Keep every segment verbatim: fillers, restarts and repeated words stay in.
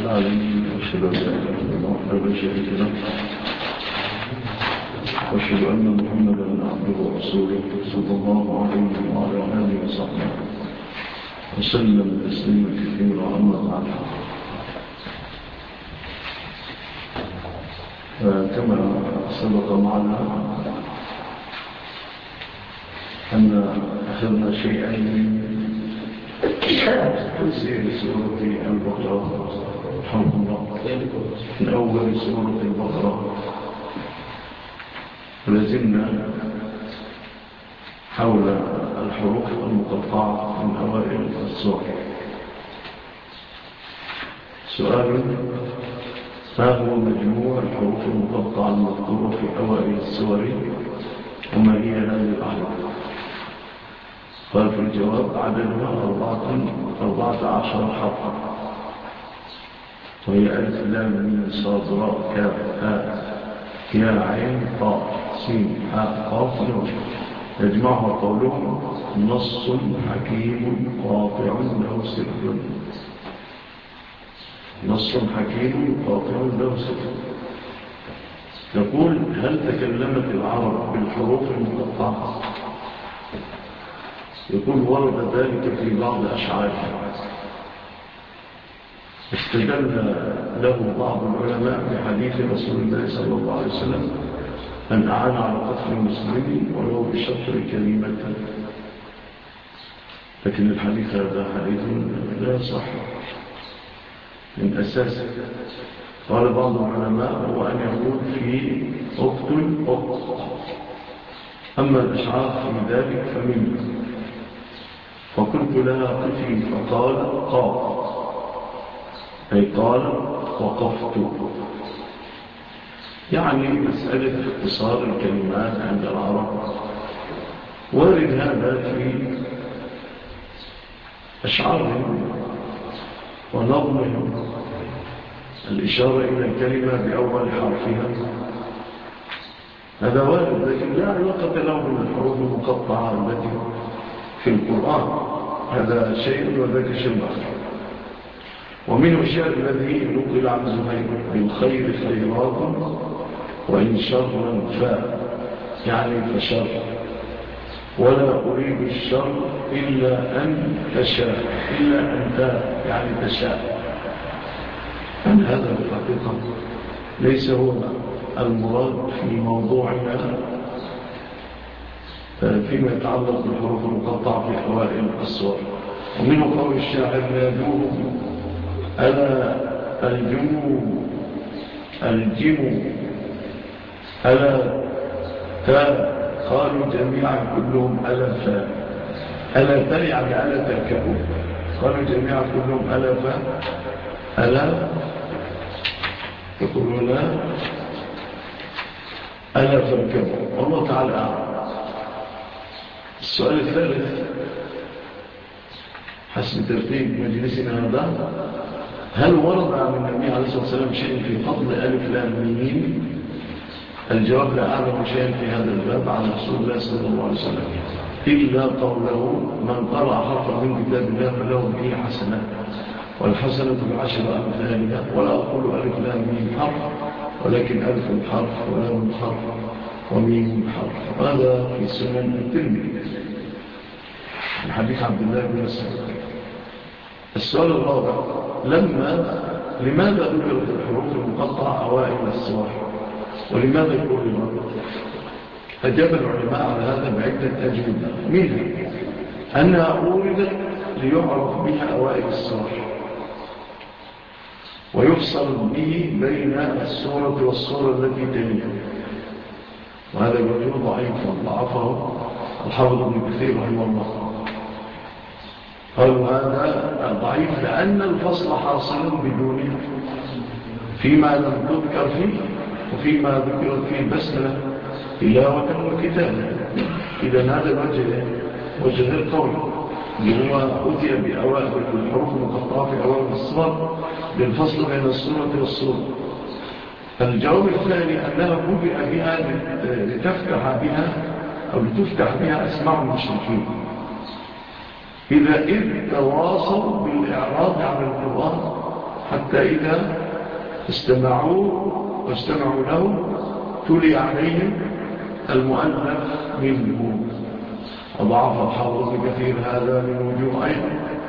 العالمين، وأشهد أن لا إله إلا الله وحده لا شريك له، وأشهد أن محمدا عبده ورسوله صلى الله عليه وعلى آله وصحبه وسلم تسليما كثيرا. أما بعد، كما سبق معنا أن أخذنا شيئا من تفسير سورة البقرة الحمد لله من أول سورة البقرة، ولازلنا حول الحروف المقطعة من أوائل السور. سؤال: ما هو مجموع الحروف المقطعة المذكورة في أوائل السور، وما هي هذه الأحرف؟ قال في الجواب: عددها أربعة عشر حرفا، وهي ألف لام ميم صاد راء كاف هاء يا عين طاء سين حاء قاف نون. يجمعها قولهم: نص حكيم قاطع له سر. نص حكيم قاطع له سر. يقول: هل تكلمت العرب بالحروف المقطعة؟ يقول: ورد ذلك في بعض أشعارها، استدل له بعض العلماء بحديث رسول الله صلى الله عليه وسلم: من أعان على قتل المسلمين ولو بشطر كلمة. لكن الحديث هذا حديث لا صح من أساسه. قال بعض العلماء: هو أن يقول في اقتل اقتل، أما الأشعار في ذلك فمنه. فقلت لها قتل، فقال قاف، أي قال وقفت. يعني مسألة اختصار الكلمات عند العرب. وارد هذا في أشعارهم ونظمهم، الإشارة إلى الكلمة بأول حرفها، هذا وارد، لكن لا علاقة له بالحروف المقطعة التي في القرآن، هذا شيء وذاك شيء آخر. ومنه الشعر الذي نقل عن زهير: بالخير خيرات وإن شرا فاء، يعني فشر، ولا أريد الشر إلا أن تشاء، إلا أن تاء، يعني تشاء. أن هذا الحقيقة ليس هو المراد في موضوعنا فيما يتعلق بالحروف المقطعة في أوائل السور. ومنه قول الشاعر: نادوهم ألا الجمو الجمو ألا تا، قالوا جميعا كلهم ألا فا. ألا تا يعني ألا تركبوا، قالوا جميعا كلهم ألا فا، ألا يقولون ألا فاركبوا. والله تعالى أعلم. السؤال الثالث حسب ترتيب مجلسنا هذا: هل ورد عن النبي عليه الصلاة والسلام شيء في فضل ألف لام ميم؟ الجواب: لا أعلم شيئا في هذا الباب عن رسول الله صلى الله عليه وسلم إلا قوله: من قرأ حرفا من كتاب الله فله به حسنة، والحسنة بعشر أمثالها. ولا أقول ألف لام ميم حرف، ولكن ألف حرف ولام حرف وميم حرف. وهذا في سنن الترمذي من حديث عبد الله بن مسعود. السؤال الرابع: لما لماذا ذكرت الحروف المقطعة أوائل السور، ولماذا كررت؟ أجاب العلماء على هذا بعدة أجوبة، منها أنها أوردت ليعرف بها أوائل السور ويفصل به بين السورة والسورة التي تليها، وهذا الوجه ضعيف ضعفه الحافظ ابن كثير رحمه الله. قالوا هذا ضعيف لأن الفصل حاصل بدونه فيما لم تذكر فيه وفيما ذكرت فيه البسملة تلاوة وكتابة. إذا هذا الوجه وجه القول اللي هو أتي بأوائل الحروف المقطعة في أوائل السور للفصل بين السورة والسورة. الجواب الثاني أنها بدأ بها لتفتح بها أو لتفتح بها أسماع المشركين إذا إذ تواصوا بالإعراض عن القرآن حتى إذا استمعوا واستمعوا له تلي عليهم المؤلف منه. وضعف الحافظ ابن كثير هذا من وجوه أيضا.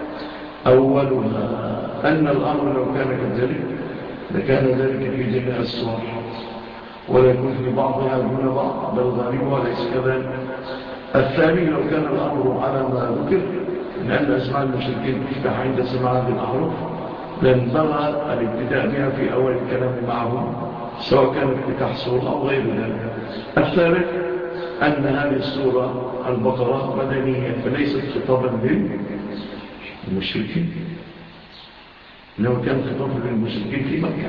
أولها أن الأمر لو كان كذلك لكان ذلك في جميع السور ولا يكون في بعضها دون بعض، بل غالبها ليس كذلك. الثاني لو كان الأمر على ما ذكر من أن أسماء المشركين تفتح عند سماع هذه الأحرف لانبغى الابتداء بها في أول الكلام معهم سواء كان افتتاح سورة أو غير ذلك. الثالث أن هذه السورة البقرة مدنية فليست خطابا للمشركين، إنه كان خطابا للمشركين في مكة.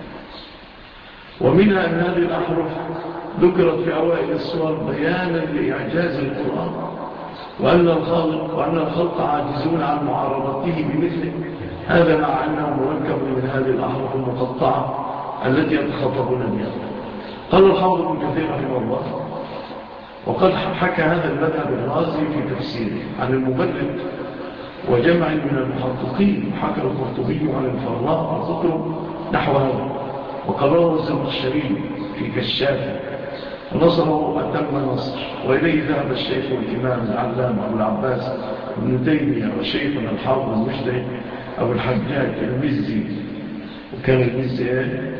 ومنها أن هذه الأحرف ذكرت في أوائل السور بيانا لإعجاز القرآن وأن الخالق وأن الخلق عاجزون عن معارضته بمثله، هذا مع أنه مركب من هذه الأحرف المقطعة التي يتخاطبون بها. قال الحافظ ابن كثير رحمه الله: وقد حكى هذا المذهب الرازي في تفسيره عن المبرد وجمع من المحققين، وحكى القرطبي عن الفراء وكتب نحو هذا، وقرره الزمخشري في كشاف ونصره أتم نصر. وإليه ذهب الشيخ الإمام العلامة أبو العباس ابن تيمية وشيخنا الحافظ المجتهد أبو الحجاج المزي. وكان المزي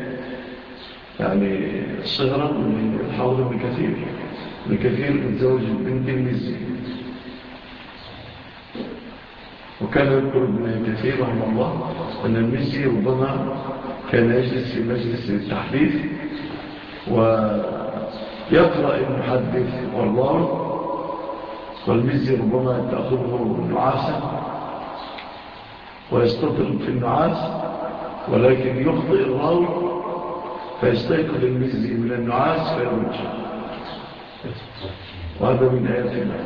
يعني صغرا من الحافظ ابن كثير ابن كثير متزوج بنت المزي. وكان يذكر ابن كثير رحمه الله أن المزي ربما كان يجلس في مجلس التحديث ويقرأ المحدث والراوي، والمزي ربما تأخذه نعاسا ويستطرد في النعاس، ولكن يخطئ الراوي فيستيقظ المزي من النعاس فيرجع. وهذا من آيات الله.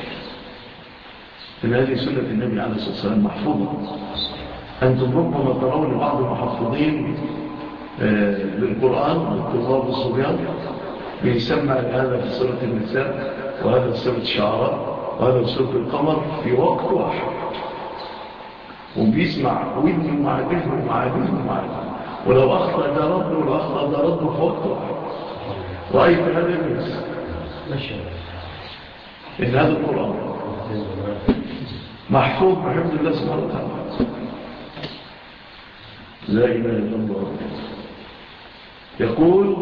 إن هذه سنة النبي عليه الصلاة والسلام محفوظة. أنتم ربما ترون بعض المحفظين للقرآن والطلاب الصبيان بيسمع هذا في سورة النساء وهذا في سورة الشعراء وهذا في سورة القمر في وقت واحد، وبيسمع ودنه مع ذهنه مع ذهنه مع ذهنه، ولو أخطأ ده رده ولو أخطأ ده رده في وقت واحد. رأيت هذا الناس إن هذا القرآن محفوظ بحمد الله سبحانه وتعالى. لا إله إلا الله. يقول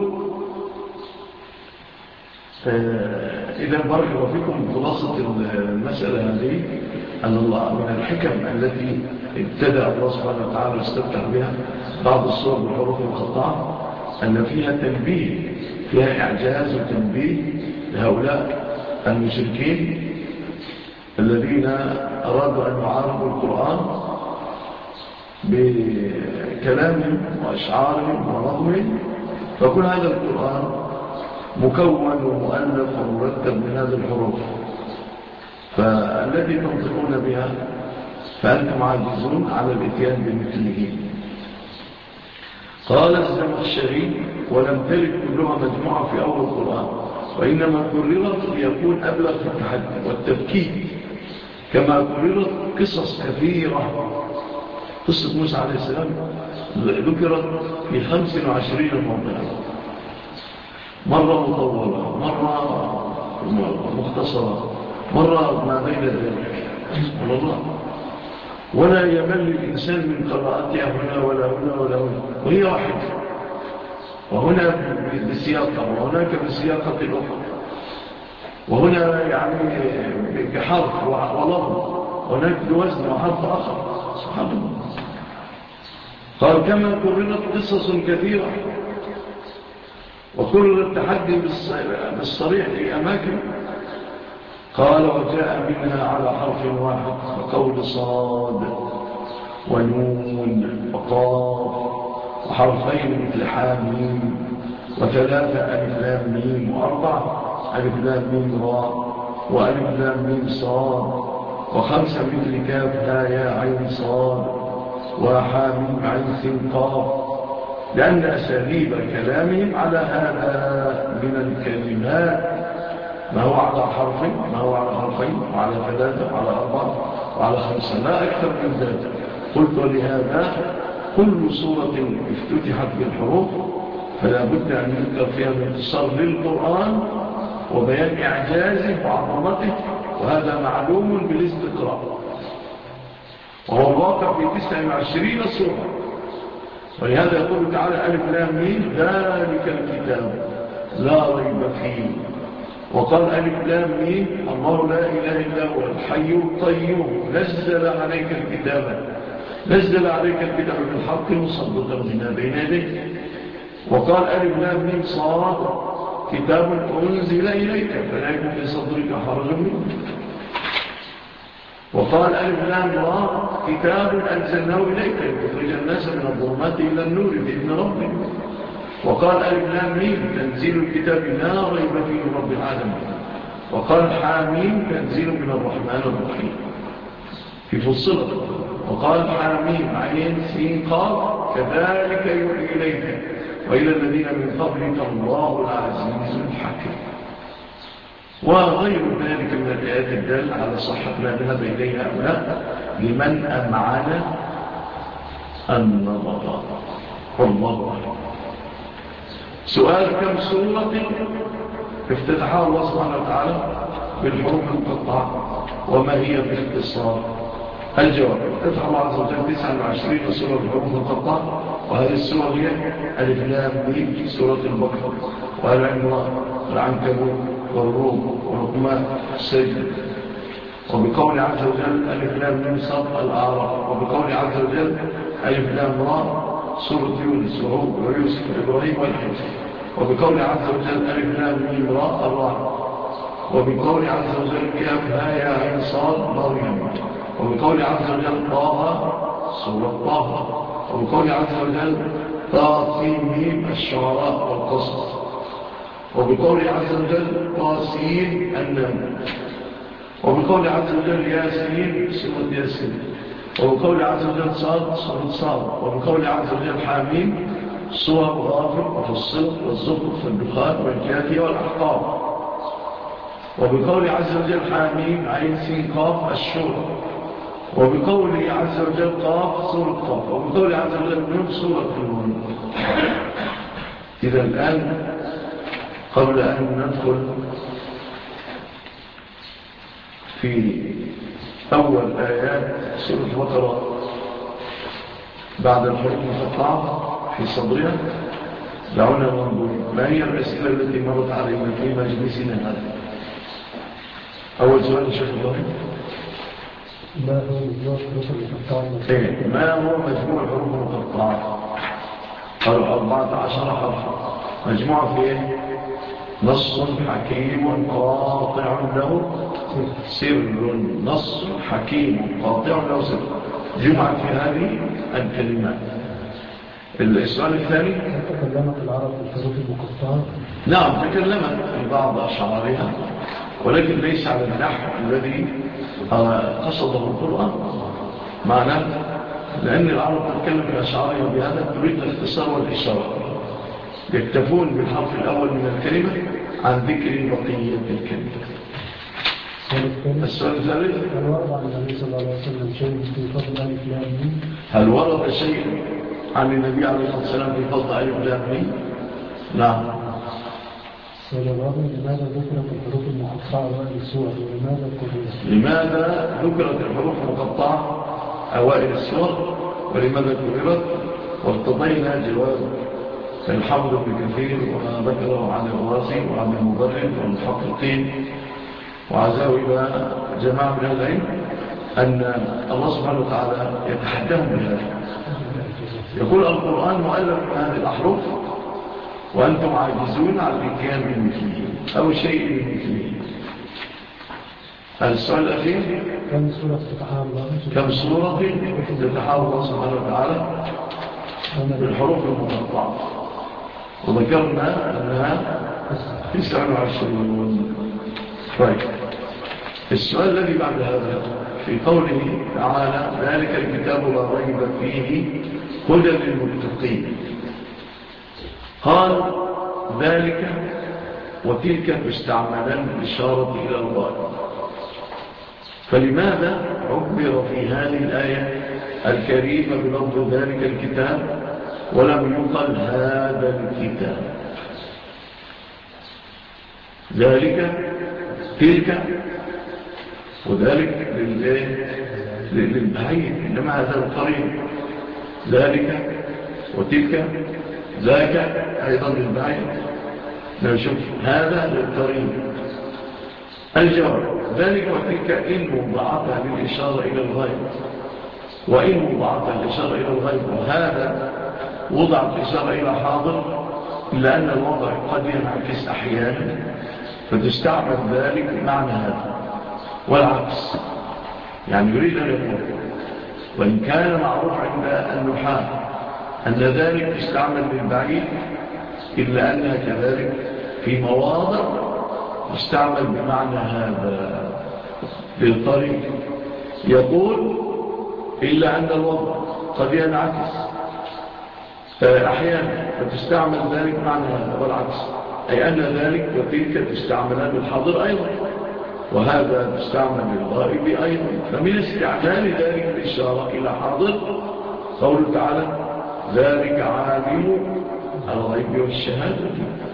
إذا بارك الله فيكم خلاصة المسألة هذه أن الله من الحكم التي ابتدأ الله سبحانه وتعالى واستفتح بها بعض الصور بالحروف المقطعة أن فيها تنبيه، فيها إعجاز وتنبيه لهؤلاء المشركين الذين أرادوا أن يعارضوا القرآن بكلامهم وأشعارهم ونظمهم. فكل هذا القرآن مكون ومؤلف ومرتب من هذه الحروف، فالذي تنطقون بها فأنتم عاجزون على الاتيان بمثله. قال الزمخشري: ولم ترد كلها مجموعة في أول القرآن، وإنما كررت ليكون أبلغ في التحدي والتفكيك، كما كررت قصص كثيرة. قصة موسى عليه السلام ذكرت في خمس وعشرين موضعا، مرة مطولة، مرة مختصرة، مرة ما بين ذلك، والله ولا يمل الإنسان من قراءتها هنا ولا هنا ولا هنا، وهي واحدة، وهنا بسياقة وهناك بسياقة الأخرى، وهنا يعني بحرف ولفظ، وهناك بوزن وحرف آخر. سبحان الله. قال: كما كررت قصص كثيرة وكرر التحدي بالصريح في أماكن. قال: وجاء منها على حرف واحد وقول صاد ونون وقاف، وحرفين مثل حاميم، وثلاثة ألف لام ميم، وأربعة ألف لام ميم راء، وألف لام ميم صاد، وخمسة مثل كاف ها يا عين صاد، وحاميم عين سين قاف، لأن أساليب كلامهم على هذا من الكلمات ما هو على حرفين، ما هو على حرفين وعلى ثلاثة وعلى أربعة وعلى خمسة، لا أكثر من ذلك. قلت: ولهذا كل سورة افتتحت بالحروف فلا بد أن يذكر فيها الانتصار للقرآن وبيان إعجازه وعظمته، وهذا معلوم بالاستقراء، وهو الواقع في تسعة وعشرين سورة. ولهذا يقول تعالى ألف لام ميم ذلك الكتاب لا ريب فيه. وقال ألف لام ميم الله لا إله إلا هو الحي القيوم نزل عليك الكتاب نزل عليك الكتاب بالحق مصدقا لما بين يديه. وقال ألف لام ميم صاد كتاب أنزل إليك فلا يكن في صدرك حرج منه. وقال ألف لام را كتاب أنزلناه إليك لتخرج الناس من الظلمات إلى النور بإذن ربك. وقال ألف لام ميم تنزيل الكتاب لا ريب فيه رب العالمين. وقال حاميم تنزيل من الرحمن الرحيم في فصلة. وقال حاميم عين سين قاف كذلك يوحي إليك وإلى الذين من قبلك الله العزيز الحكيم. وغير ذلك من الآيات الدالة على صحة ما ذهب إليه هؤلاء لمن أمعن النظر. والله أعلم. سؤال: كم سورة افتتحها الله سبحانه وتعالى بالحروف المقطعة وما هي باختصار؟ الجواب: افتتح الله عز وجل تسعة وعشرين سورة بالحروف المقطعة، وهذه السورة هي ألف لام ميم سورة البقرة وآل عمران والعنكبوت والروم ولقمان السجدة. وبقول عز وجل ألف لام ميم صاد الأعراف. وبقول عز وجل ألف لام را سورة يونس وهود ويوسف وإبراهيم والحج. وبقول عز وجل ألف لام ميم را الرعد. وبقول عز وجل كاف ها يا عين صاد مريم. وبقول عز وجل طه سورة طه. وبقول عز وجل طاسين ميم الشعراء والقصص. وبقول عز وجل طاسين النمل. وبقول عز وجل ياسين سورة ياسين. وبقول عز وجل صاد سورة صاد. وبقول عز وجل حاميم سورة غافر وفصلت والزخرف والدخان والجاثية والأحقاب. وبقول عز وجل حاميم عين سين قاف الشورى. وبقول عز وجل قاف سورة قاف. وبقول عز وجل نون سورة النون. إذا الآن قبل أن ندخل في أول آيات سورة البقرة بعد الحروف المقطعة في صدرها، دعونا ننظر ما هي الأسئلة التي مرت علينا في مجلسنا هذا. أول سؤال شيخ إبراهيم: ما هو مجموع الحروف المقطعة؟ إيه ما هو مجموع الحروف المقطعة؟ قالوا أربعة عشر حرفا. مجموعة في إيه؟ نص حكيم قاطع له سر. نص حكيم قاطع له سر جمعت في هذه الكلمات. السؤال الثاني: تكلمت العرب بالحروف المقطعة؟ نعم تكلمت في بعض أشعارها، ولكن ليس على النحو الذي قصده القرآن. معناه لأن العرب تتكلم في أشعارها بهذا تريد الاختصار والإشارة، يكتفون بالحرف الأول من الكلمة عن ذكر بقية الكلمة. السؤال الثالث: هل ورد عن النبي صلى الله عليه وسلم شيء في فضل ألف لام ميم؟ هل ورد شيء عن النبي عليه الصلاة والسلام في فضل ألف لام ميم؟ نعم. السؤال الرابع: لماذا ذكرت الحروف المقطعة أوائل السور ولماذا كررت؟ لماذا ذكرت الحروف المقطعة أوائل السور ولماذا كررت؟ وارتضينا جواب الحافظ ابن كثير وذكره عن الرازي وعن المبرد والمحققين وعزاه إلى جماعة من العلم أن الله سبحانه وتعالى يتحدهم بهذا. يقول القرآن مؤلف من هذه الأحرف وأنتم عاجزون عن الاتيان بمثله أو شيء من مثله. السؤال الأخير: كم سورة تتحال الله؟ كم سورة تتحال الله سبحانه وتعالى بالحروف المقطعة؟ وذكرنا أنها تسعة وعشرون. طيب السؤال الذي بعد هذا في قوله تعالى ذلك الكتاب لا ريب فيه هدى للمتقين. قال ذلك وتلك تستعملان الإشارة إلى الغاية، فلماذا عبر في هذه الآية الكريم بلفظ ذلك الكتاب ولم يقل هذا الكتاب. ذلك تلك وذلك للبعيد، إنما هذا القريب. ذلك وتلك ذاك أيضا للبعيد. نشوف هذا للقريب. الجواب ذلك وتلك إن مضاعفة للإشارة إلى الغيب، وإن مضاعفة للإشارة إلى الغيب، وهذا وضع الإشارة إلى حاضر، إلا أن الوضع قد ينعكس أحيانا فتستعمل ذلك معنى هذا والعكس. يعني يريد أن يقول وإن كان معروف عند النحاة أن ذلك يستعمل للبعيد، إلا أنها كذلك في مواضع يستعمل بمعنى هذا للقريب. يقول إلا أن الوضع قد ينعكس أحيانا فتستعمل ذلك معنى هذا والعكس، أي أن ذلك وتلك تستعملان للحاضر أيضا، وهذا تستعمل للغائب أيضا. فمن استعمال ذلك الإشارة إلى حاضر قوله تعالى ذلك عالم الغيب والشهادة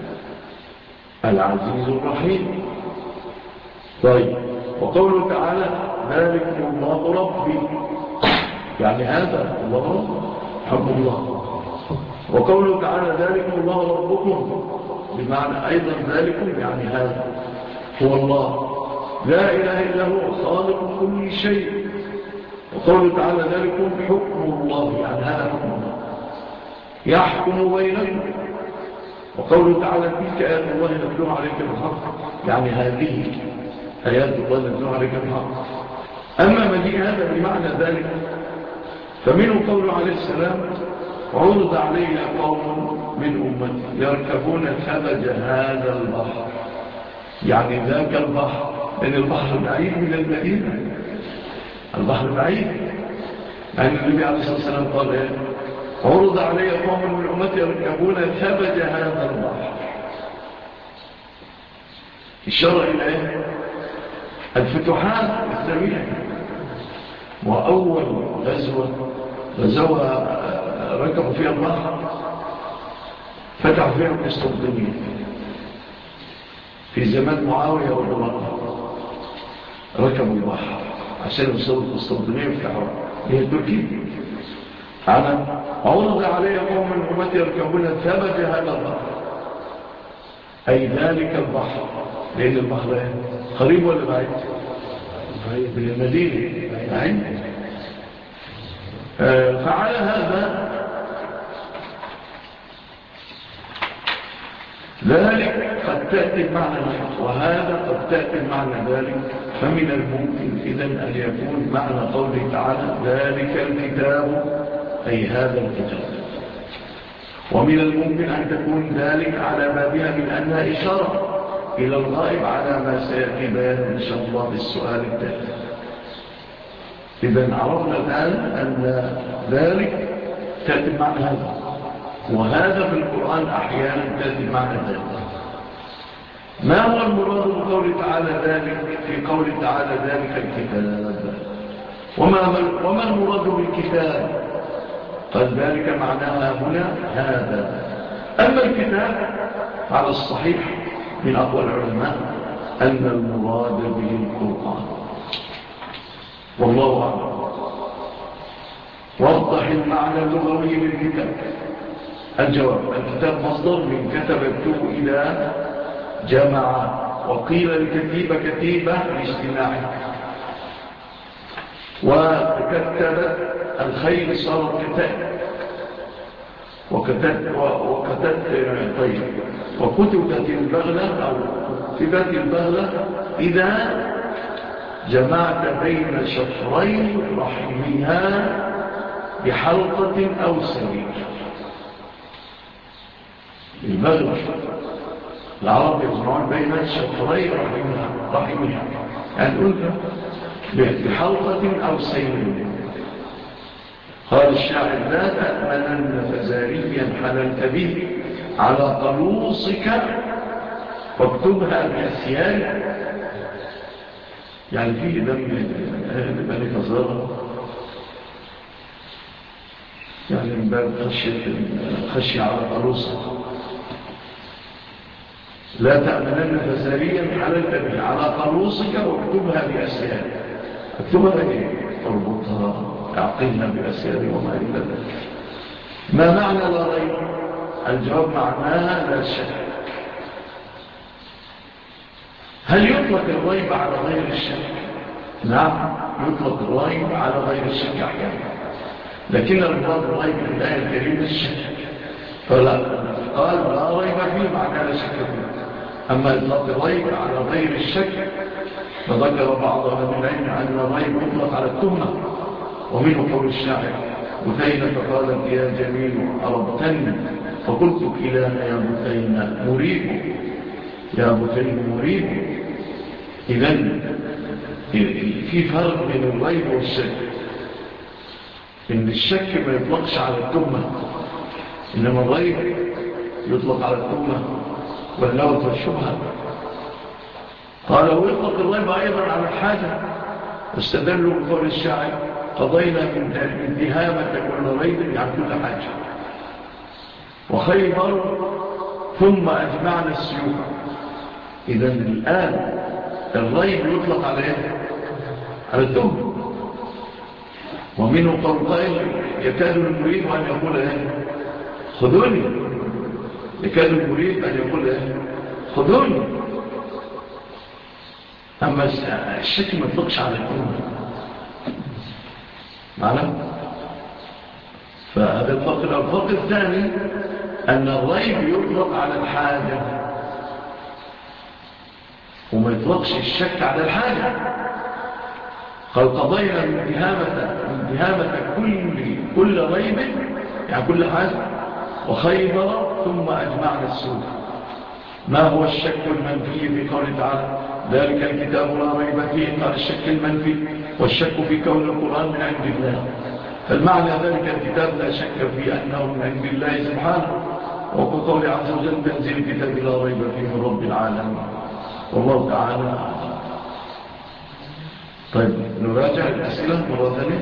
العزيز الرحيم. طيب، وقوله تعالى ذلك الله ربي، يعني هذا الله رب حب الله. وقوله تعالى ذلك الله ربكم، بمعنى أيضا ذلكم يعني هذا هو الله لا إله إلا هو خالق كل شيء. وقوله تعالى ذلكم حكم الله، يعني هذا حكم الله يحكم بينكم. وقوله تعالى تلك آيات الله نتلوها عليك بالحق، يعني هذه آيات الله نتلوها عليك بالحق. أما مجيء هذا بمعنى ذلك فمنه قوله عليه السلام عرض علي قوم من أمتي يركبون ثلج هذا البحر، يعني ذاك البحر، لأن البحر بعيد من المدينة، البحر بعيد. يعني النبي عليه الصلاة والسلام قال إيه؟ عرض علي قوم من أمتي يركبون ثلج هذا البحر، الشرع إليه الفتوحات الإسلامية. وأول غزوة غزوة ركبوا فيها البحر فتحوا فيها القسطنطينية في زمان معاوية رضي الله عنه. ركبوا البحر عشان يوصلوا القسطنطينية وفتحوها، هي تركيا. أنا عرض علي قوم من أمتي يركبون ثلج هذا البحر، أي ذلك البحر، لأن البحر قريب ولا بعيد؟ من المدينة بعيد. آه فعلى هذا ذلك قد تأتي بمعنى ذلك، وهذا قد تأتي بمعنى ذلك. فمن الممكن إذن أن يكون معنى قوله تعالى ذلك الكتاب أي هذا الكتاب. ومن الممكن أن تكون ذلك على بابها من أنها إشارة إلى الغائب على ما سيأتي بيانه إن شاء الله بالسؤال التالي. إذن عرفنا الآن أن ذلك تأتي بمعنى هذا، وهذا في القرآن أحيانا تأتي بمعنى ذلك. ما هو المراد بقول تعالى ذلك في قول تعالى ذلك الكتاب؟ وما, وما المراد بالكتاب؟ قال ذلك معناها هنا هذا. أما الكتاب على الصحيح من أقوى العلماء أن المراد به القرآن، والله أعلم. وضح المعنى اللغوي للكتاب. الجواب الكتاب مصدر من كتب يكتب إلى جمع، وقيل الكتيبة كتيبة لاجتماعه، وكتب الخيل صار كتاب، وكتب وكتب طيب وكتبت البغلة أو كتبت البغلة إذا جمعت بين شفرين رحمها بحلقة أو سرير. البغلة العرب يجمعون بين شفرين رحمها رحمها يعني أنثى بحلقة أو سرير. قال الشاعر لا تأمنن فزاريا حللت به على قلوصك واكتبها بأسيان، يعني فيه دم بني فزارة يعني من باب خشية خشية على قلوصك. لا تأمنن فزاريا حللت به على قلوصك واكتبها بأسيار. اكتبها ايه؟ اربطها، اعقلها بأسيار وما إلا ذلك. ما معنى لا ريب؟ الجواب معناها لا شك. هل يطلق الريب على غير الشك؟ نعم، يطلق الريب على غير الشك أحيانا، لكن المراد الريب في الآية الكريمة الشك، فلا قال لا ريب فيه معناه لا شك فيه. أما إطلاق الريب على غير الشك فذكر بعض أهل العلم أن الريب يطلق على التهمة، ومنه قول الشاعر: بثينة قالت يا جميل أربتني فقلت كلانا يا بثينة مريب، يا بثين مريب. إذن في فرق بين الريب والشك، إن الشك ما يطلقش على التهمة، إنما الريب يطلق على التهمة واللوث والشبهة. قال ويطلق الريب أيضا على الحاجة، واستدلوا بقول الشاعر: قضينا من دهامة كل ريب عن كل حاجة، وخيبر ثم أجمعنا السيوف. إذن الآن الريب يطلق عليه على التهمة، ومنه قول قائل: يكاد المريب أن يقول ايه خذوني، يكاد المريب أن يقول ايه خذوني. أما الشك ما يطلقش على التهمة معنا. فهذا الفرق. الفرق الثاني أن الريب يطلق على الحاجة وما يطلقش الشك على الحاجة. قال قضينا من دهامة من دهامة كل كل ريب، يعني كل حاجة، وخيبر ثم أجمعنا السوء. ما هو الشك المنفي في قوله تعالى: ذلك الكتاب لا ريب فيه؟ قال الشك المنفي والشك في كون القرآن من عند الله، فالمعنى ذلك الكتاب لا شك في أنه من عند الله سبحانه، وقول عز وجل: تنزيل الكتاب لا ريب فيه من رب العالمين. والله تعالى. طيب نراجع الأسئلة مرة ثانية.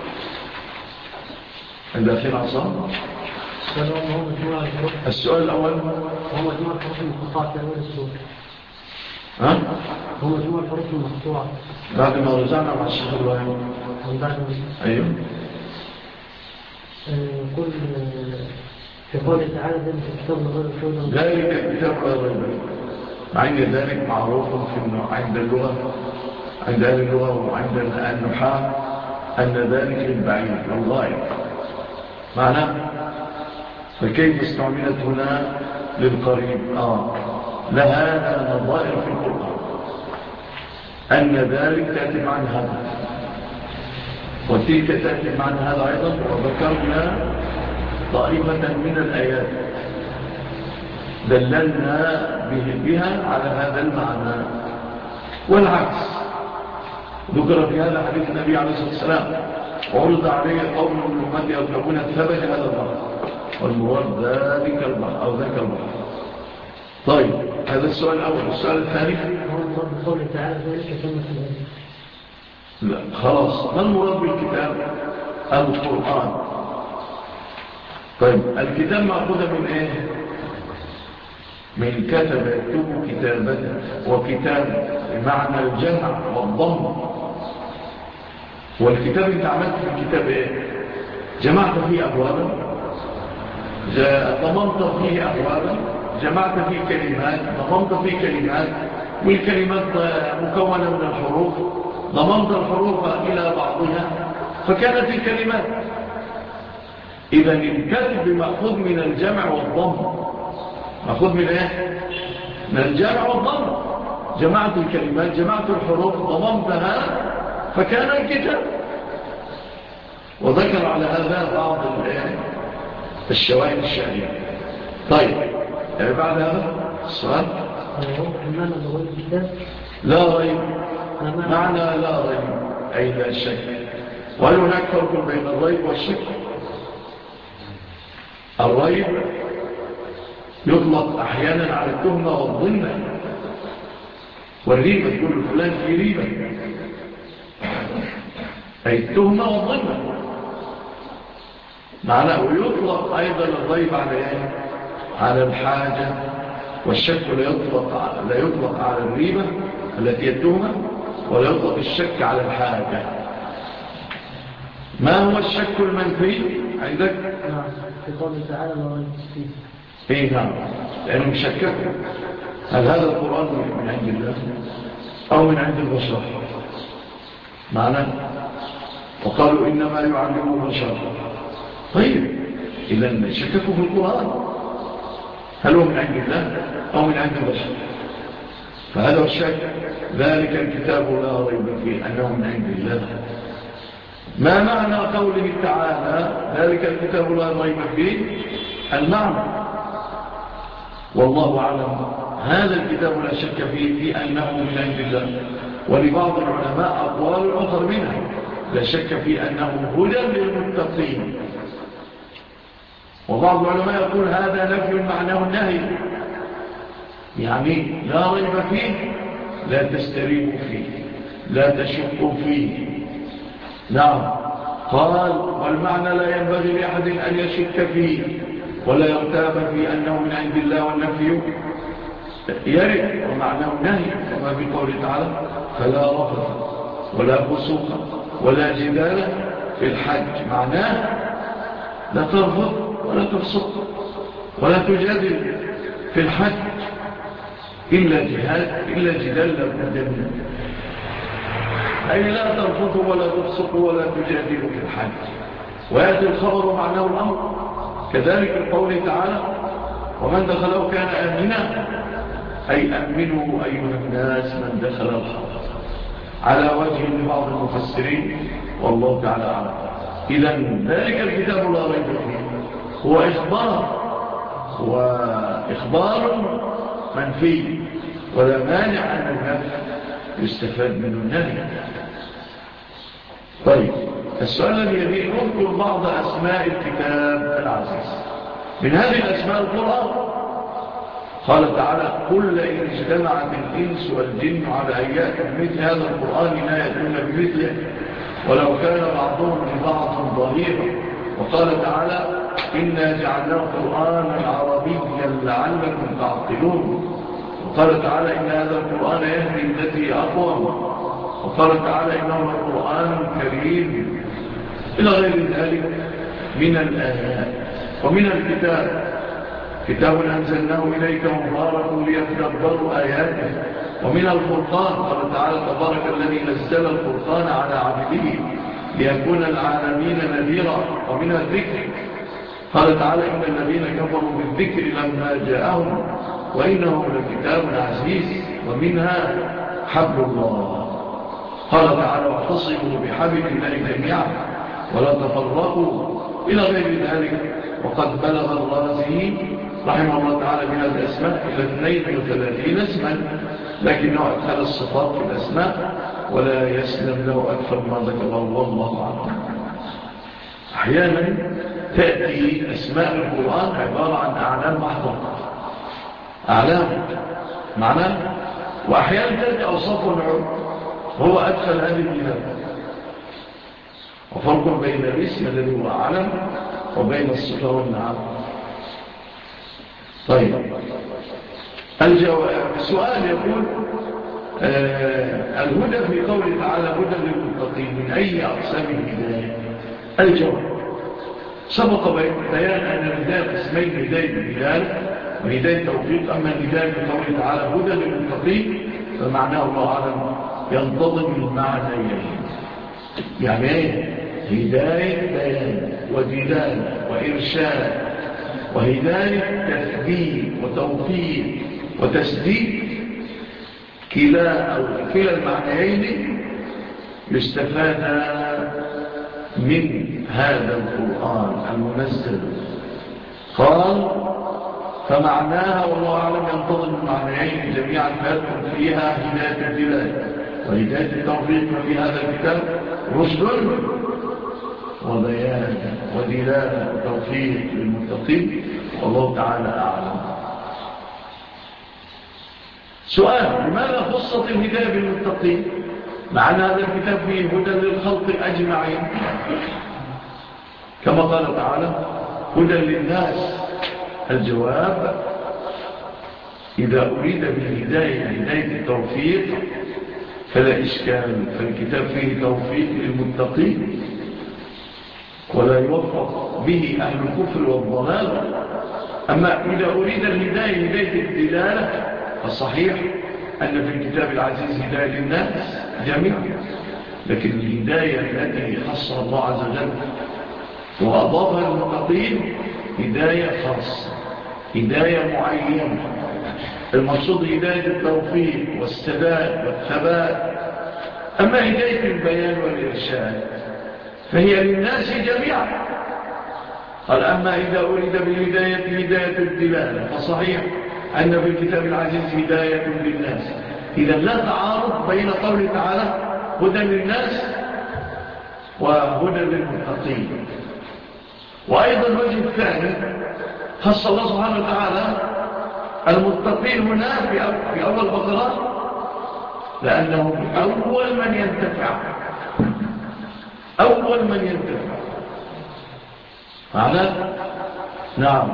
الأخير عصام. السؤال الأول هو مجموع الحروف المقطوعة في أول السورة. ها؟ هو مجموع الحروف المقطوعة بعد ما رجعنا مع الشيخ إبراهيم. أيوه. كل في قوله تعالى: ذلك الكتاب لا ريب فيه. ذلك الكتاب لا ريب فيه، مع أن ذلك معروف في عند اللغة، عند أهل اللغة وعند النحاة، أن ذلك للبعيد والغائب معناه. فكيف استعملت هنا للقريب؟ آه لهذا نظائر في القرآن، أن ذلك تأتي معنى هذا وتلك تأتي معنى هذا أيضا. وذكرنا طائفة من الآيات دللنا بها على هذا المعنى، والعكس ذكر في هذا حديث النبي عليه الصلاة والسلام: وعرض عليه قوم من أمتي يركبون ثبت هذا البحر، والمراد ذلك البحر أو ذاك البحر. طيب هذا السؤال الأول. السؤال الثاني: هو المراد بقوله تعالى ذلك ثم الآية. لا خلاص، ما المراد بالكتاب؟ القرآن. طيب الكتاب مأخوذ من ايه؟ من كتب يكتب كتابة، وكتاب بمعنى الجمع والضم. والكتاب انت عملت في الكتاب ايه؟ جمعت فيه أبوابا، ضمنت فيه أبوابا، جمعت فيه كلمات، ضمنت فيه كلمات، والكلمات مكونة من الحروف، ضمنت الحروف إلى بعضها فكانت الكلمات. إذن الكتب مأخوذ من الجمع والضم. مأخوذ من ايه؟ من الجمع والضم. جمعت الكلمات، جمعت الحروف، ضمنتها فكان الكتاب. وذكر على هذا بعض الشواهد الشعرية. طيب يعني بعد هذا السؤال: لا ريب معنى لا ريب أي لا شك. وهل هناك فرق بين الريب والشك؟ الريب يطلق أحيانا على التهمة والظنة والريبة، يقول فلان في ريبة، أي التهمة والظنة. معناه ويطلق أيضا الريب على يعني على الحاجة، والشك لا يطلق, لا يطلق على الريبة التي يتهمها، ولا يطلق الشك على الحاجة. ما هو الشك المنفي عندك؟ نعم في قوله تعالى وما يستفيد. ايه نعم، لأنه مشكك هل هذا القرآن من عند الله أو من عند البشر؟ معنى وقالوا إنما يعلمه بشر. طيب إذن شككوا في القرآن، هل هو من عند الله أو من عند البشر؟ فهذا هو الشك. ذلك الكتاب لا ريب فيه أنه من عند الله. ما معنى قوله تعالى ذلك الكتاب لا ريب فيه؟ المعنى والله أعلم هذا الكتاب لا شك فيه في أنه من عند الله، ولبعض العلماء أقوال أخر منها لا شك في أنه هدى للمتقين، وبعض العلماء يقول هذا نفي معناه النهي، يعني لا ريب فيه لا تستريبوا فيه لا تشكوا فيه. نعم قال والمعنى لا ينبغي لأحد أن يشك فيه ولا يرتاب في أنه من عند الله، والنفي يرد ومعناه النهي كما في قوله تعالى فلا رفث ولا فسوق ولا جدال في الحج. معناه لا ترفض ولا تفسق ولا تجادل في الحج إلا جهاد إلا جدال لابد، أي لا ترفض ولا تفسق ولا تجادل في الحج. ويأتي الخبر معناه الأمر كذلك القول تعالى ومن دخله كان آمنا، أي أمنوا أيها الناس من دخل الحرم، على وجه لبعض المفسرين والله تعالى أعلم. إذن ذلك الكتاب لا ريب فيه هو إخبار، وإخبار منفي ولا مانع أن النفي يستفاد منه النهي. طيب السؤال الذي يليه اذكر بعض أسماء الكتاب العزيز. من هذه الأسماء القرآن قال تعالى قل إن اجتمعت الإنس والجن على أن يأتوا بمثل هذا القرآن لا يأتون بمثله ولو كان بعضهم لبعض ظهيرا. وقال تعالى إنا جعلناه قرآنا عربيا لعلكم تعقلون. وقال تعالى إن هذا القرآن يهدي التي أقوم. وقال تعالى إنه القرآن الكريم إلى غير ذلك من الآيات. ومن الكتاب كتاب أنزلناه إليك مبارك ليتدبروا آياته. ومن الفرقان قال تعالى تبارك الذي نزل الفرقان على عبده ليكون العالمين نذيرا. ومن الذكر قال تعالى إن الذين كفروا بالذكر لما جاءهم وإنه لكتاب عزيز. ومنها حبل الله قال تعالى واعتصموا بحبل الله جميعا ولا تفرقوا إلى غير ذلك. وقد بلغ الرازي رحمه الله تعالى من الأسماء إلى اثنين وثلاثين اسما، لكنه أدخل الصفات في الأسماء ولا يسلم له أكثر ما ذكره والله أعلم. أحيانا تأتي أسماء القرآن عبارة عن أعلام محضة، أعلام معناه، وأحيانا تأتي أوصاف ونعود، وهو أدخل هذه الكتاب. وفرق بين الاسم الذي هو أعلم وبين الصفة والنعم. طيب الجواب السؤال يقول آه الهدى في قوله تعالى هدى للمتقين من أي أقسام الهداية؟ الجواب سبق بيان أن الهداية اسمين هداية الهداية وهداية التوفيق. أما الهداية في قوله تعالى هدى للمتقين فمعناه الله أعلم ينتظم المعنيين. يعني ايه؟ هداية بيان ودلالة وإرشاد، وهداية تثبيت وتوفيق وتسديد. كلا أو كلا المعنيين يستفاد من هذا القرآن المنزل. قال فمعناها والله أعلم ينتظم المعنيين جميعا فيدخل فيها هداية الدلالة وهداية التوفيق. في هذا الكتاب رشد وبيان ودلالة وتوفيق للمتقين والله تعالى أعلم. سؤال لماذا خصت الهداية بالمتقين مع أن هذا الكتاب فيه هدى للخلق أجمعين؟ كما قال تعالى هدى للناس. الجواب: إذا أريد بالهداية هداية التوفيق فلا إشكال، فالكتاب فيه توفيق للمتقين ولا يوفق به أهل الكفر والضلال. أما إذا أريد الهداية هداية الدلالة فالصحيح أن في الكتاب العزيز هداية للناس جميعا، لكن الهداية التي خصها الله عز وجل وأضافها للمتقين هداية خاصة، هداية معينة. المقصود هداية التوفيق والسداد والثبات. أما هداية البيان والإرشاد فهي للناس جميعا. قال: أما إذا أريد بالهداية هداية الدلالة فصحيح أن في الكتاب العزيز هداية للناس. إذا لا تعارض بين قوله تعالى هدى للناس وهدى للمتقين. وأيضا الوجه الثاني خص الله سبحانه وتعالى المتقين هنا في أول بقرة لأنهم أول من ينتفع، أول من ينتفع معنى. نعم.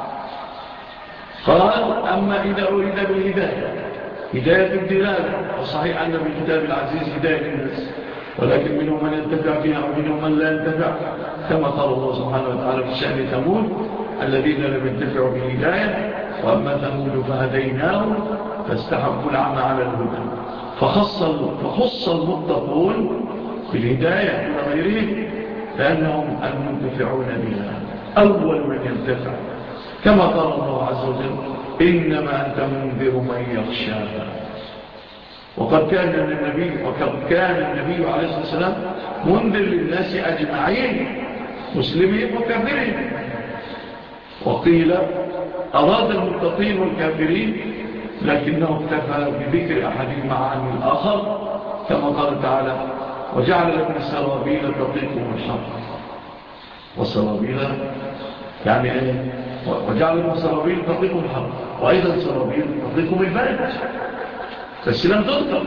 قال: أما إذا أريد بالهداية هداية الدلالة فصحيح أن في الكتاب العزيز هداية للناس، ولكن منهم من ينتفع فيها ومنهم من لا ينتفع، كما قال الله سبحانه وتعالى في شأن ثمود: الذين لم ينتفعوا بالهداية وأما ثمود فهديناهم فاستحبوا العمى على الهدى. فخص فخص المتقون بالهداية دون غيرهم لأنهم المنتفعون بها، أول من ينتفع، كما قال الله عز وجل: إنما أنت منذر من يخشاها. وقد كان النبي وقد كان النبي عليه الصلاة والسلام منذر للناس أجمعين مسلمين وكافرين. وقيل أراد المتقين والكافرين لكنه اكتفى بذكر أحدهما عن الآخر، كما قال تعالى: وجعل لكم السرابيل تقيكم الحر. والسرابيل يعني ايه؟ وجعل لكم السرابيل تقيكم الحر، وأيضا سرابيل تقيكم البرد، بس لم تذكر،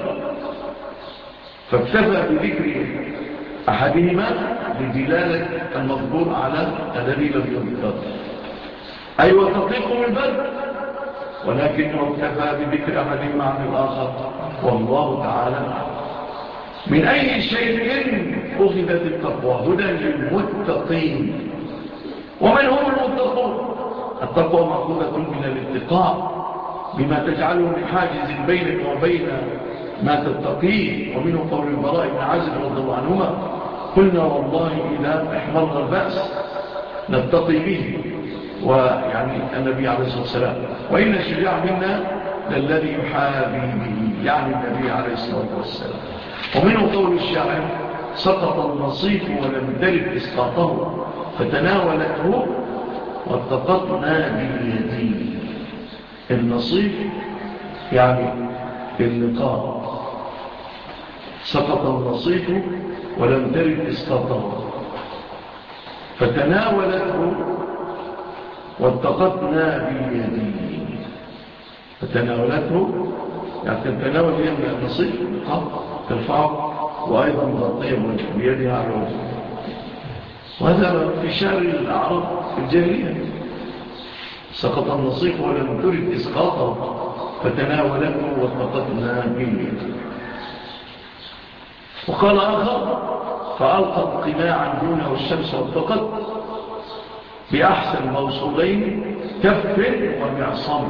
فاكتفى بذكر أحدهما لدلالة المذكور على الذي لم يذكر، أي أيوة وتقيكم البرد، ولكنه اكتفى بذكر أحدهما عن الآخر، والله تعالى. من أي شيء أخذت التقوى؟ هدى للمتقين. ومن هم المتقون؟ التقوى مأخوذة من الاتقاء بما تجعله من حاجز بينك وبين ما تتقيه، ومنه قول البراء بن عازب رضي الله عنهما: قلنا والله إذا احمر البأس نتقي به، ويعني النبي عليه الصلاة والسلام: وإن الشجاع منا للذي يحابي به، يعني النبي عليه الصلاة والسلام. ومنه قول الشاعر: سقط النصيف ولم ترد إسقاطه فتناولته واتقطنا باليدين. النصيف يعني اللقاء، سقط النصيف ولم ترد إسقاطه فتناولته واتقطنا باليدين. فتناولته يعني تتناول هي النصيف اللقاء ترفعه وأيضا مغطية بيدها على وجهه، وهذا في شعر الأعراب في الجاهلية: سقط النصيف ولم ترد إسقاطه فتناولته واتقطنا به. وقال آخر: فألقت قناعا دونه الشمس واتقت بأحسن موصولين كف ومعصم.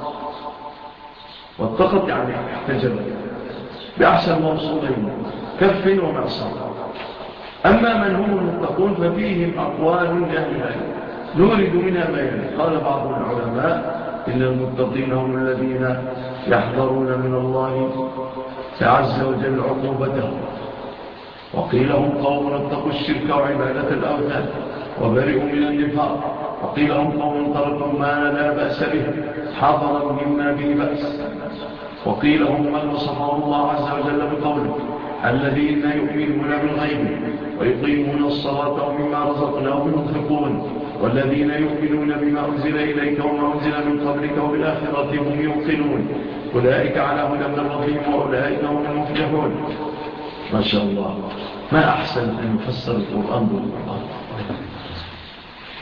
واتقت يعني احتجبت بأحسن موصولين كف ومعصم. أما من هم المتقون ففيهم أقوال لأهل نورد منها بيان. قال بعض العلماء: إن المتقين هم الذين يحذرون من الله عز وجل عقوبته. وقيل هم قوم اتقوا الشرك وعبادة الأوثان وبرئوا من النفاق. وقيل هم قوم تركوا ما لا بأس به حذرا مما به بأس. وقيل هم من وصفهم الله عز وجل بقوله: الذين يؤمنون بالغيب ويقيمون الصلاة ومما رزقناهم ينفقون والذين يؤمنون بما أنزل إليك وما أنزل من قبلك وبالآخرة هم يوقنون أولئك على هدى من ربهم وأولئك هم المفلحون. ما شاء الله، ما أحسن أن يفسر القرآن بالقرآن.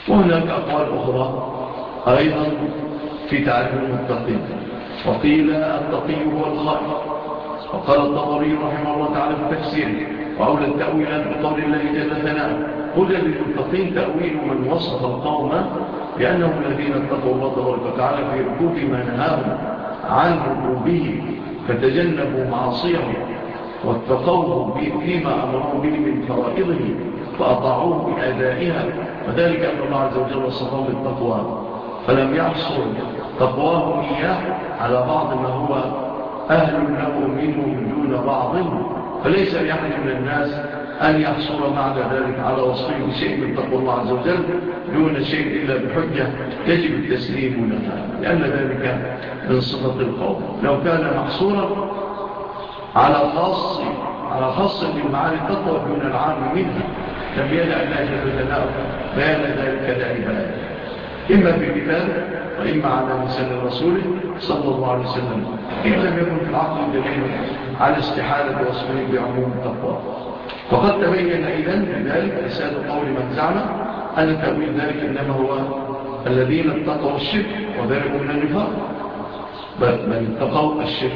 وهناك أقوال أخرى أيضا في تعريف المتقين. وقيل التقي هو الخائف، وقال الطبري رحمه الله تعالى في تفسيره: وأولى التأويل بقول الله جل ثناؤه: هدى للمتقين تأويل من وصف القوم بأنهم الذين اتقوا الله تبارك وتعالى في ركوب ما نهاهم عن ركوبه فتجنبوا معاصيه واتقوه فيما أمروا به من فرائضه فأطاعوه بأدائها، وذلك أن الله عز وجل وصفهم بالتقوى فلم يحصر تقواهم إياه على بعض ما هو أهل له منهم دون بعض، فليس لأحد من الناس أن يحصر معنى ذلك على وصفه بشيء من تقوى الله عز وجل دون شيء إلا بحجة يجب التسليم لها، لأن ذلك من صفة القوم. لو كان محصورا على خاص على خاص من معاني التقوى دون العام منها لم يدع الله جل جلاله بيان ذلك لعباده، إما في كتاب وإما على لسان رسوله صلى الله عليه وسلم، إن لم يكن في العقل دليل على استحالة وصفه بعموم التقوى. وقد تبين إذن بذلك فساد قول من زعم أن تأويل ذلك إنما هو الذين اتقوا الشرك وذلك من النفاق، بل من اتقوا الشرك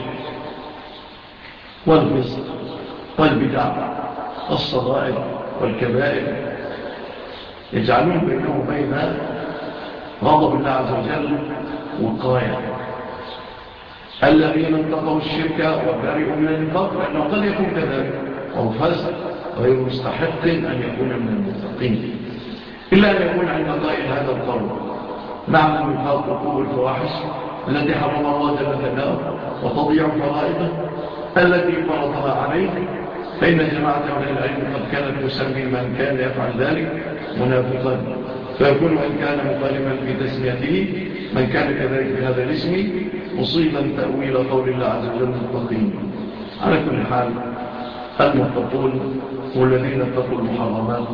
والفسق والبدع والصغائر والكبائر، يجعلون بينه وبين غضب الله عز وجل وقاية. الذين اتقوا الشرك وبرئوا من النفاق، لأنه قد يكون كذلك أو فاسق غير مستحق أن يكون من المتقين، إلا أن يكون عند قائل هذا القول: نعم النفاق وقوع الفواحش التي حرم الله جل جلاله وتضيع فرائضه التي فرضها عليه، فإن جماعة من العلم قد كانت تسمي من كان يفعل ذلك منافقا، فيكون وإن كان مخالفا في تسميته من كان كذلك بهذا الاسم مصيبا تأويل قول الله عز وجل المتقين. على كل حال المتقون والذين اتقوا المحرمات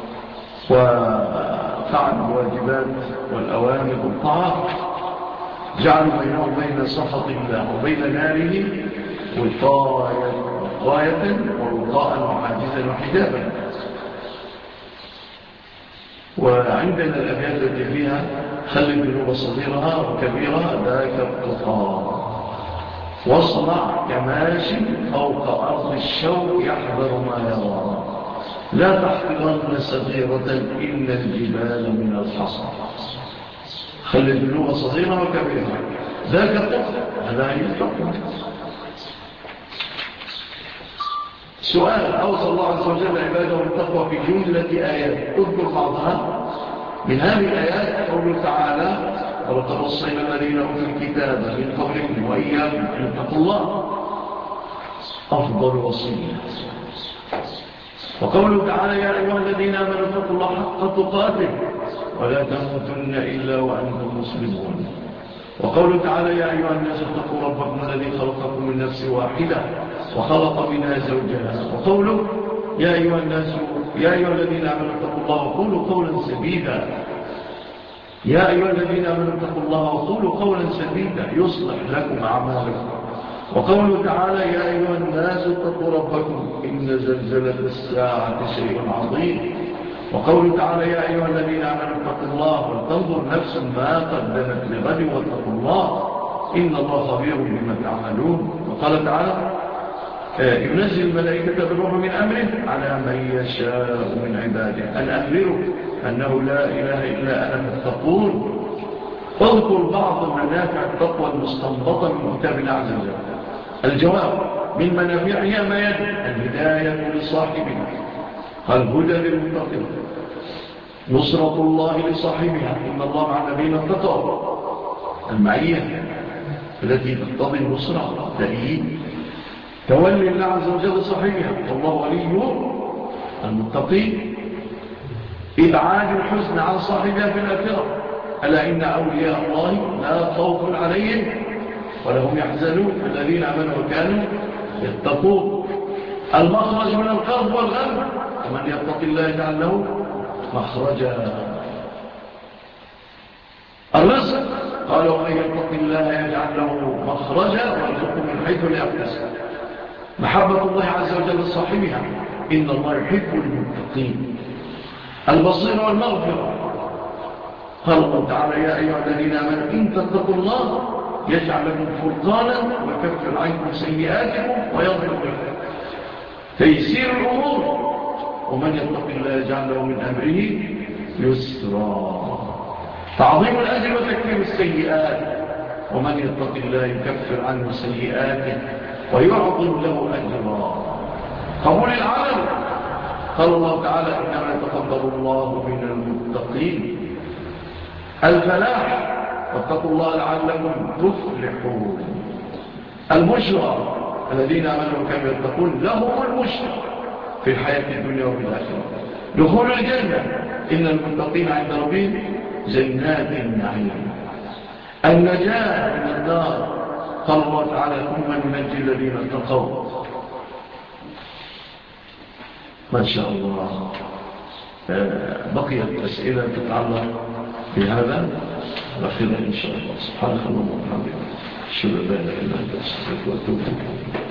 وفعلوا الواجبات والأوامر والطاعات جعلوا بينه وبين سخط الله وبين ناره وقاية وقاية ووقاء وحاجزا وحجابا. وعندنا الأبيات التي فيها: خل الذنوب صغيرها وكبيرها ذاك القطار، واصنع كماشي فوق أرض الشوك يحذر ما يرى، لا تحقرن صغيرة إن الجبال من الحصى. خل الذنوب صغيرها وكبيرها ذاك القطار، هذا هي التقوى. سؤال: أوصى الله عز وجل عباده التقوى في جملة آيات اذكر بعضها. من هذه الآيات قوله تعالى: ولقد وصينا الذين أوتوا الكتاب من قبلكم وإياكم أن اتقوا الله، أفضل وصية. وقوله تعالى: يا أيها الذين آمنوا اتقوا الله حق تقاته ولا تموتن إلا وأنتم مسلمون. وقوله تعالى: يا أيها الناس اتقوا ربكم الذي خلقكم من نفس واحدة وخلق منها زوجها. وقوله: يا أيها الناس يا أيها الذين آمنوا اتقوا الله وقولوا قولا سديدا. يا أيها الذين آمنوا اتقوا الله وقولوا قولا سديدا يصلح لكم أعمالكم. وقوله تعالى: يا أيها الناس اتقوا ربكم إن زلزلة الساعة شيء عظيم. وقوله تعالى: يا أيها الذين آمنوا اتقوا الله ولتنظر نفس ما قدمت لغد واتقوا الله إن الله خبير بما تعملون. وقال تعالى: ينزل الملائكة بالروح من أمره على من يشاء من عباده أن أخبروا أنه لا إله إلا أنا فاتقون. اذكر بعض منافع التقوى المستنبطة من كتاب الله عز وجل. الجواب: من منافعها ما يد الهداية لصاحبها، الهدى للمتقين، نصرة الله لصاحبها، إن الله مع الذين اتقوا، المعية التي تقتضي النصرة تأييد، تولي الله عز وجل صاحبها والله ولي المتقين، إبعاد الحزن عن صاحبها في الآخرة، ألا إن أولياء الله لا خوف عليهم ولا هم يحزنون الذين آمنوا وكانوا يتقون. المخرج من الكرب والغم، ومن يتق الله يجعل له مخرجا. الرزق قال: ومن يتق الله يجعل له مخرجا ويرزقه من حيث لا يحتسب. محبة الله عز وجل لصاحبها، إن الله يحب المتقين. البصير والمغفرة، قال الله تعالى يا أيها الذين آمنوا إن تتقوا الله يجعل لكم فرقانا ويكفر عنكم سيئاتكم ويغفر لكم. تيسير الأمور، ومن يتق الله يجعل له من أمره يسرا. تعظيم الأجر وتكفير السيئات، ومن يتق الله يكفر عنه سيئاته ويعظم له أجرا. قبول العمل، قال الله تعالى إنما يتقبل الله من المتقين. الفلاح، واتقوا الله لعلكم تفلحون. البشرى، الذين آمنوا وكانوا يتقون لهم البشرى في الحياة الدنيا وفي الآخرة. دخول الجنة، إن المتقين عند ربهم جنات النعيم. النجاة من النار، قال الله تعالى ثم ننجي الذين اتقوا. ما شاء الله. بقيت أسئلة تتعلق بهذا نأخذها إن شاء الله. سبحانك اللهم وبحمدك أشهد أن لا إله إلا أنت أستغفرك وأتوب إليك.